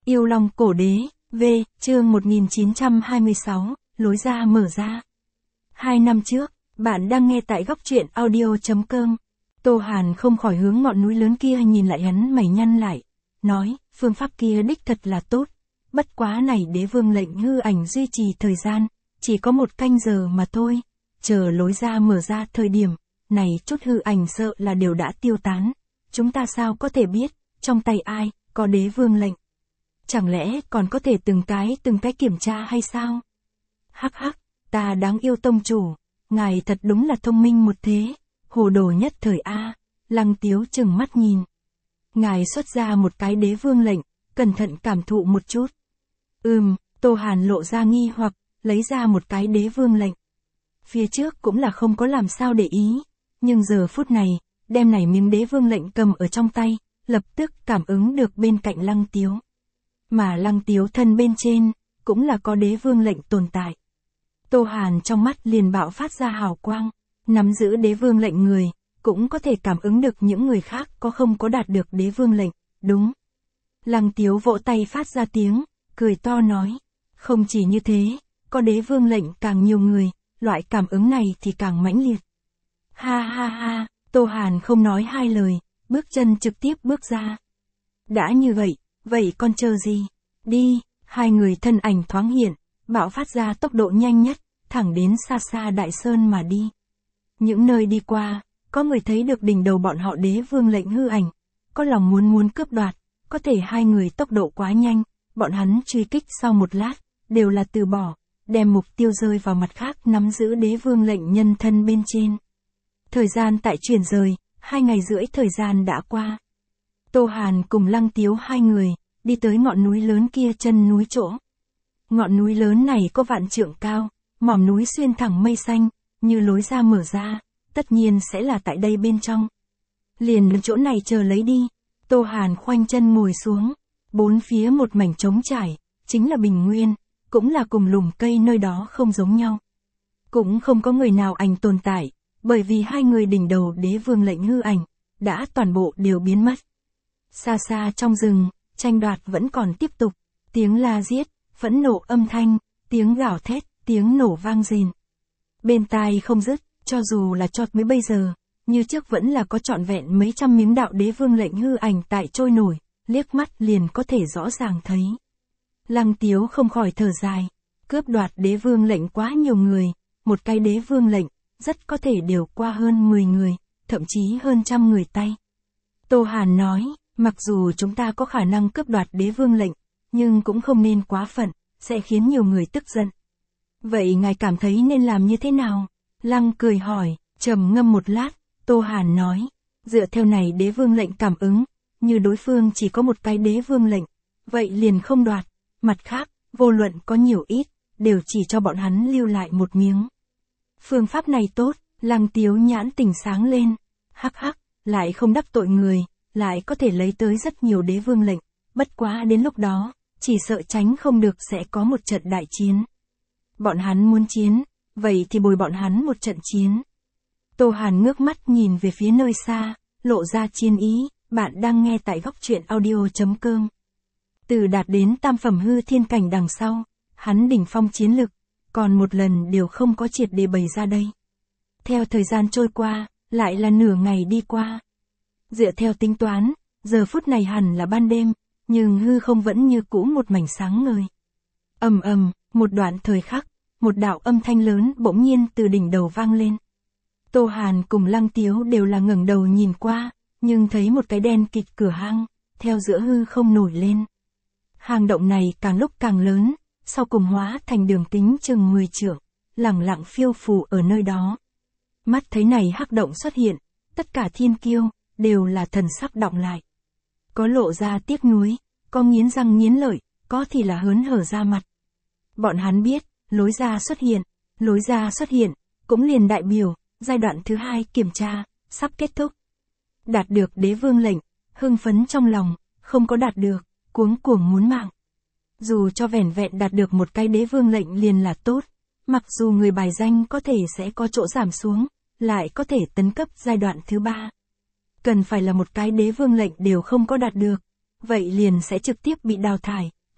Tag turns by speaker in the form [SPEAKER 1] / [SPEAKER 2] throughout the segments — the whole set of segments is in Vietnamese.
[SPEAKER 1] Yêu Long Cổ Đế, V, chương 1926, lối ra mở ra. 2 năm trước, bạn đang nghe tại góc truyện audio.com. Tô Hàn không khỏi hướng ngọn núi lớn kia nhìn lại, hắn mày nhăn lại, nói, phương pháp kia đích thật là tốt, bất quá này đế vương lệnh hư ảnh duy trì thời gian, chỉ có 1 canh giờ mà thôi, chờ lối ra mở ra thời điểm, này chút hư ảnh sợ là đều đã tiêu tán, chúng ta sao có thể biết, trong tay ai, có đế vương lệnh. Chẳng lẽ còn có thể từng cái kiểm tra hay sao? Hắc hắc, ta đáng yêu tông chủ, ngài thật đúng là thông minh một thế, hồ đồ nhất thời A. Lăng Tiếu trừng mắt nhìn. Ngài xuất ra một cái đế vương lệnh, cẩn thận cảm thụ một chút. Tô Hàn lộ ra nghi hoặc, lấy ra một cái đế vương lệnh. Phía trước cũng là không có làm sao để ý, nhưng giờ phút này, đem này miếng đế vương lệnh cầm ở trong tay, lập tức cảm ứng được bên cạnh Lăng Tiếu. Mà Lăng Tiếu thân bên trên, cũng là có đế vương lệnh tồn tại. Tô Hàn trong mắt liền bạo phát ra hào quang, nắm giữ đế vương lệnh người, cũng có thể cảm ứng được những người khác có không có đạt được đế vương lệnh, đúng. Lăng Tiếu vỗ tay phát ra tiếng, cười to nói, không chỉ như thế, có đế vương lệnh càng nhiều người, loại cảm ứng này thì càng mãnh liệt. Ha ha ha, Tô Hàn không nói hai lời, bước chân trực tiếp bước ra. Đã như vậy con chờ gì? Đi, hai người thân ảnh thoáng hiện, bạo phát ra tốc độ nhanh nhất, thẳng đến xa xa đại sơn mà đi. Những nơi đi qua, có người thấy được đỉnh đầu bọn họ đế vương lệnh hư ảnh, có lòng muốn cướp đoạt, có thể hai người tốc độ quá nhanh, bọn hắn truy kích sau một lát, đều là từ bỏ, đem mục tiêu rơi vào mặt khác nắm giữ đế vương lệnh nhân thân bên trên. Thời gian tại chuyển rời, 2 ngày rưỡi thời gian đã qua. Tô Hàn cùng Lăng Tiếu hai người, đi tới ngọn núi lớn kia chân núi chỗ. Ngọn núi lớn này có vạn trượng cao, mỏm núi xuyên thẳng mây xanh, như lối ra mở ra, tất nhiên sẽ là tại đây bên trong. Liền chỗ này chờ lấy đi, Tô Hàn khoanh chân ngồi xuống, bốn phía một mảnh trống trải, chính là bình nguyên, cũng là cùng lùm cây nơi đó không giống nhau. Cũng không có người nào ảnh tồn tại, bởi vì hai người đỉnh đầu đế vương lệnh hư ảnh, đã toàn bộ đều biến mất. Xa xa trong rừng, tranh đoạt vẫn còn tiếp tục, tiếng la giết, phẫn nộ âm thanh, tiếng gào thét, tiếng nổ vang rền. Bên tai không dứt, cho dù là chót mới bây giờ, như trước vẫn là có trọn vẹn mấy trăm miếng đạo đế vương lệnh hư ảnh tại trôi nổi, liếc mắt liền có thể rõ ràng thấy. Lăng Tiếu không khỏi thở dài, cướp đoạt đế vương lệnh quá nhiều người, một cái đế vương lệnh, rất có thể đều qua hơn 10 người, thậm chí hơn 100 người tay. Tô Hàn nói, mặc dù chúng ta có khả năng cướp đoạt đế vương lệnh, nhưng cũng không nên quá phận, sẽ khiến nhiều người tức giận. Vậy ngài cảm thấy nên làm như thế nào? Lăng cười hỏi, trầm ngâm một lát, Tô Hàn nói, dựa theo này đế vương lệnh cảm ứng, như đối phương chỉ có một cái đế vương lệnh, vậy liền không đoạt, mặt khác, vô luận có nhiều ít, đều chỉ cho bọn hắn lưu lại một miếng. Phương pháp này tốt, Lăng Tiếu nhãn tỉnh sáng lên, hắc hắc, lại không đắc tội người, lại có thể lấy tới rất nhiều đế vương lệnh, bất quá đến lúc đó, chỉ sợ tránh không được sẽ có một trận đại chiến. Bọn hắn muốn chiến, vậy thì bồi bọn hắn một trận chiến. Tô Hàn ngước mắt nhìn về phía nơi xa, lộ ra chiến ý, bạn đang nghe tại góc truyện audio.com. Từ đạt đến tam phẩm hư thiên cảnh đằng sau, hắn đỉnh phong chiến lực, còn một lần đều không có triệt để bày ra đây. Theo thời gian trôi qua, lại là nửa ngày đi qua. Dựa theo tính toán, giờ phút này hẳn là ban đêm, nhưng hư không vẫn như cũ một mảnh sáng ngời. Một đoạn thời khắc, một đạo âm thanh lớn bỗng nhiên từ đỉnh đầu vang lên. Tô Hàn cùng Lăng Tiếu đều là ngẩng đầu nhìn qua, nhưng thấy một cái đen kịt cửa hang, theo giữa hư không nổi lên. Hang động này càng lúc càng lớn, sau cùng hóa thành đường kính chừng 10 trượng, lẳng lặng phiêu phù ở nơi đó. Mắt thấy này hắc động xuất hiện, tất cả thiên kiêu, đều là thần sắc đọng lại. Có lộ ra tiếc nuối, có nghiến răng nghiến lợi, có thì là hớn hở ra mặt. Bọn hắn biết, lối ra xuất hiện, cũng liền đại biểu, giai đoạn thứ 2 kiểm tra, sắp kết thúc. Đạt được đế vương lệnh, hưng phấn trong lòng, không có đạt được, cuống cuồng muốn mạng. Dù cho vẻn vẹn đạt được một cái đế vương lệnh liền là tốt, mặc dù người bài danh có thể sẽ có chỗ giảm xuống, lại có thể tấn cấp giai đoạn thứ 3. Cần phải là một cái đế vương lệnh đều không có đạt được, vậy liền sẽ trực tiếp bị đào thải,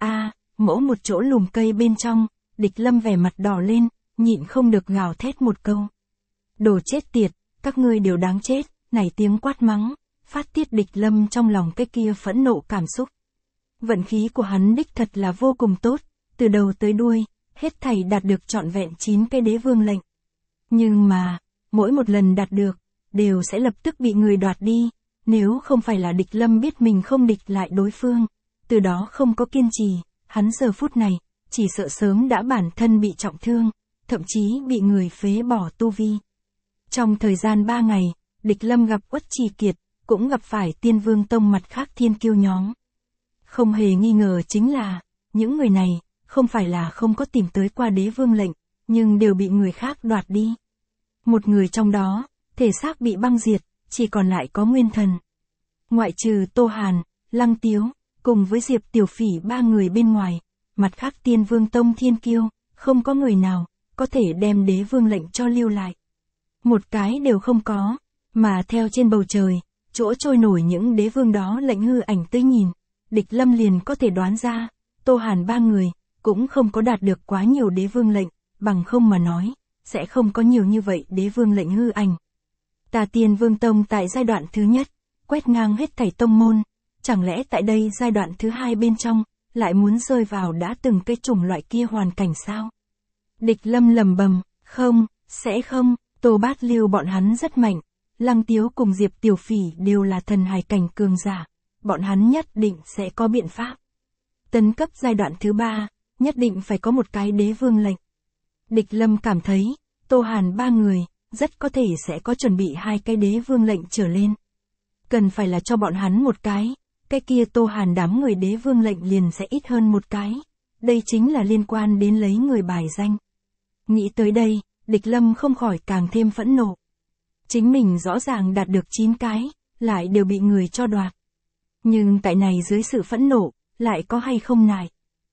[SPEAKER 1] mỗ một chỗ lùm cây bên trong, Địch Lâm vẻ mặt đỏ lên, nhịn không được gào thét một câu. Đồ chết tiệt, các ngươi đều đáng chết, này tiếng quát mắng, phát tiết Địch Lâm trong lòng cái kia phẫn nộ cảm xúc. Vận khí của hắn đích thật là vô cùng tốt, từ đầu tới đuôi, hết thảy đạt được trọn vẹn 9 cái đế vương lệnh. Nhưng mà, mỗi một lần đạt được, đều sẽ lập tức bị người đoạt đi, nếu không phải là Địch Lâm biết mình không địch lại đối phương, từ đó không có kiên trì, hắn giờ phút này, chỉ sợ sớm đã bản thân bị trọng thương, thậm chí bị người phế bỏ tu vi. Trong thời gian 3 ngày, Địch Lâm gặp Uất Trì Kiệt, cũng gặp phải Tiên Vương Tông mặt khác thiên kiêu nhóm. Không hề nghi ngờ chính là, những người này, không phải là không có tìm tới qua đế vương lệnh, nhưng đều bị người khác đoạt đi. Một người trong đó, thể xác bị băng diệt, chỉ còn lại có nguyên thần. Ngoại trừ Tô Hàn, Lăng Tiếu, cùng với Diệp Tiểu Phỉ 3 người bên ngoài, mặt khác Tiên Vương Tông thiên kiêu, không có người nào, có thể đem đế vương lệnh cho lưu lại. Một cái đều không có, mà theo trên bầu trời, chỗ trôi nổi những đế vương đó lệnh hư ảnh tới nhìn, Địch Lâm liền có thể đoán ra, Tô Hàn 3 người, cũng không có đạt được quá nhiều đế vương lệnh, bằng không mà nói, sẽ không có nhiều như vậy đế vương lệnh hư ảnh. Tà Tiên Vương Tông tại giai đoạn thứ nhất, quét ngang hết thảy tông môn, chẳng lẽ tại đây giai đoạn thứ hai bên trong, lại muốn rơi vào đã từng cái chủng loại kia hoàn cảnh sao? Địch Lâm lẩm bẩm, không, sẽ không, Tô Bát Lưu bọn hắn rất mạnh, Lăng Tiếu cùng Diệp Tiểu Phỉ đều là thần hài cảnh cường giả, bọn hắn nhất định sẽ có biện pháp. Tấn cấp giai đoạn thứ 3, nhất định phải có một cái đế vương lệnh. Địch Lâm cảm thấy, Tô Hàn 3 người, rất có thể sẽ có chuẩn bị 2 cái đế vương lệnh trở lên. Cần phải là cho bọn hắn một cái kia Tô Hàn đám người đế vương lệnh liền sẽ ít hơn một cái. Đây chính là liên quan đến lấy người bài danh. Nghĩ tới đây, Địch Lâm không khỏi càng thêm phẫn nộ. Chính mình rõ ràng đạt được 9 cái, lại đều bị người cho đoạt. Nhưng tại này dưới sự phẫn nộ, lại có hay không nại.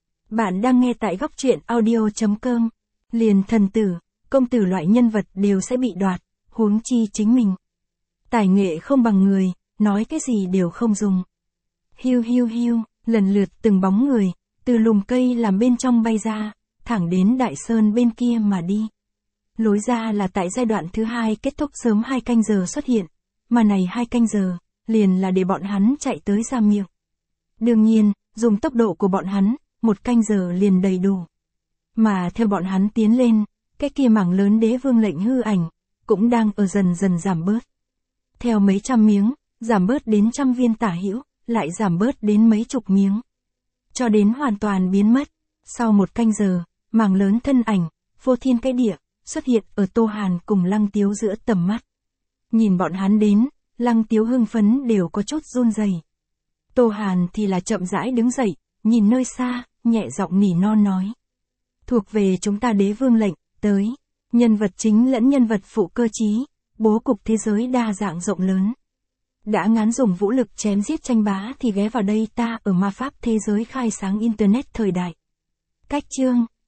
[SPEAKER 1] Bạn đang nghe tại góc truyện audio.com. Liền thần tử, công tử loại nhân vật đều sẽ bị đoạt, huống chi chính mình. Tài nghệ không bằng người, nói cái gì đều không dùng. Hiu hiu hiu, lần lượt từng bóng người, từ lùm cây làm bên trong bay ra, thẳng đến Đại Sơn bên kia mà đi. Lối ra là tại giai đoạn thứ 2 kết thúc sớm 2 canh giờ xuất hiện, mà này 2 canh giờ, liền là để bọn hắn chạy tới ra miệng. Đương nhiên, dùng tốc độ của bọn hắn, 1 canh giờ liền đầy đủ. Mà theo bọn hắn tiến lên, cái kia mảng lớn đế vương lệnh hư ảnh, cũng đang ở dần dần giảm bớt. Theo mấy trăm miếng, giảm bớt đến 100 viên tả hữu, lại giảm bớt đến mấy chục miếng. Cho đến hoàn toàn biến mất. Sau 1 canh giờ, mảng lớn thân ảnh, phô thiên cái địa, xuất hiện ở Tô Hàn cùng Lăng Tiếu giữa tầm mắt. Nhìn bọn hắn đến, Lăng Tiếu hưng phấn đều có chút run rẩy. Tô Hàn thì là chậm rãi đứng dậy, nhìn nơi xa, nhẹ giọng nỉ non nói. Thuộc về chúng ta đế vương lệnh, tới. Nhân vật chính lẫn nhân vật phụ cơ trí, bố cục thế giới đa dạng rộng lớn. Đã ngán dùng vũ lực chém giết tranh bá thì ghé vào đây ta ở ma pháp thế giới khai sáng Internet thời đại. Cách chương